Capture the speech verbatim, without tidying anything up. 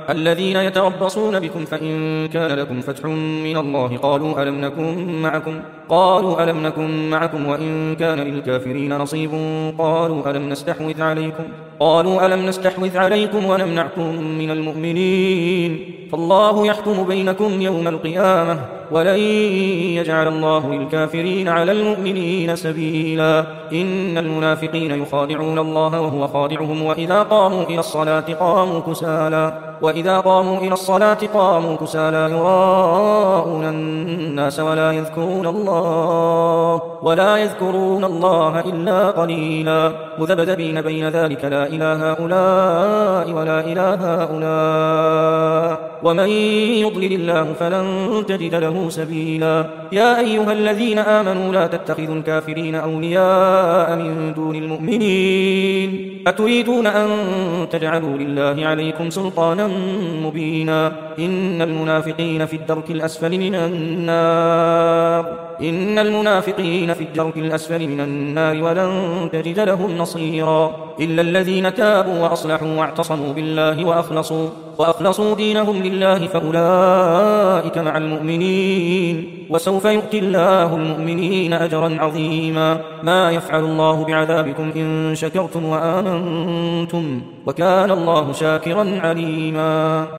الذين يتربصون بكم فإن كان لكم فتح من الله قالوا ألم نكن معكم قالوا ألم نكن معكم وإن كان للكافرين نصيب قالوا ألم نستحوذ عليكم قالوا ألم نستحوذ عليكم ونمنعكم من المؤمنين فالله يحكم بينكم يوم القيامة ولن يجعل الله للكافرين على المؤمنين سبيلا إن المنافقين يخادعون الله وهو خادعهم وإذا قاموا إلى الصلاة قاموا كسالى وإذا قاموا إلى الصلاة قاموا كسالى يراءون الناس ولا يذكرون الله ولا يذكرون الله إلا قليلا مذبذبين بين ذلك لا إله هؤلاء ولا إله هؤلاء ومن يضلل الله فلن تجد له سبيلا يا أيها الذين آمنوا لا تتخذوا الكافرين أولياء من دون المؤمنين أتريدون أن تجعلوا لله عليكم سلطانا مبينا إن المنافقين في الدرك الأسفل من النار إن المنافقين في الدرك الأسفل من النار ولن تجد لهم نصيرا إلا الذين تابوا وأصلحوا واعتصموا بالله وأخلصوا وأخلصوا دينهم لله فأولئك مع المؤمنين وسوف يؤتي الله المؤمنين أجرا عظيما ما يفعل الله بعذابكم إن شكرتم وآمنتم وكان الله شاكرا عليما.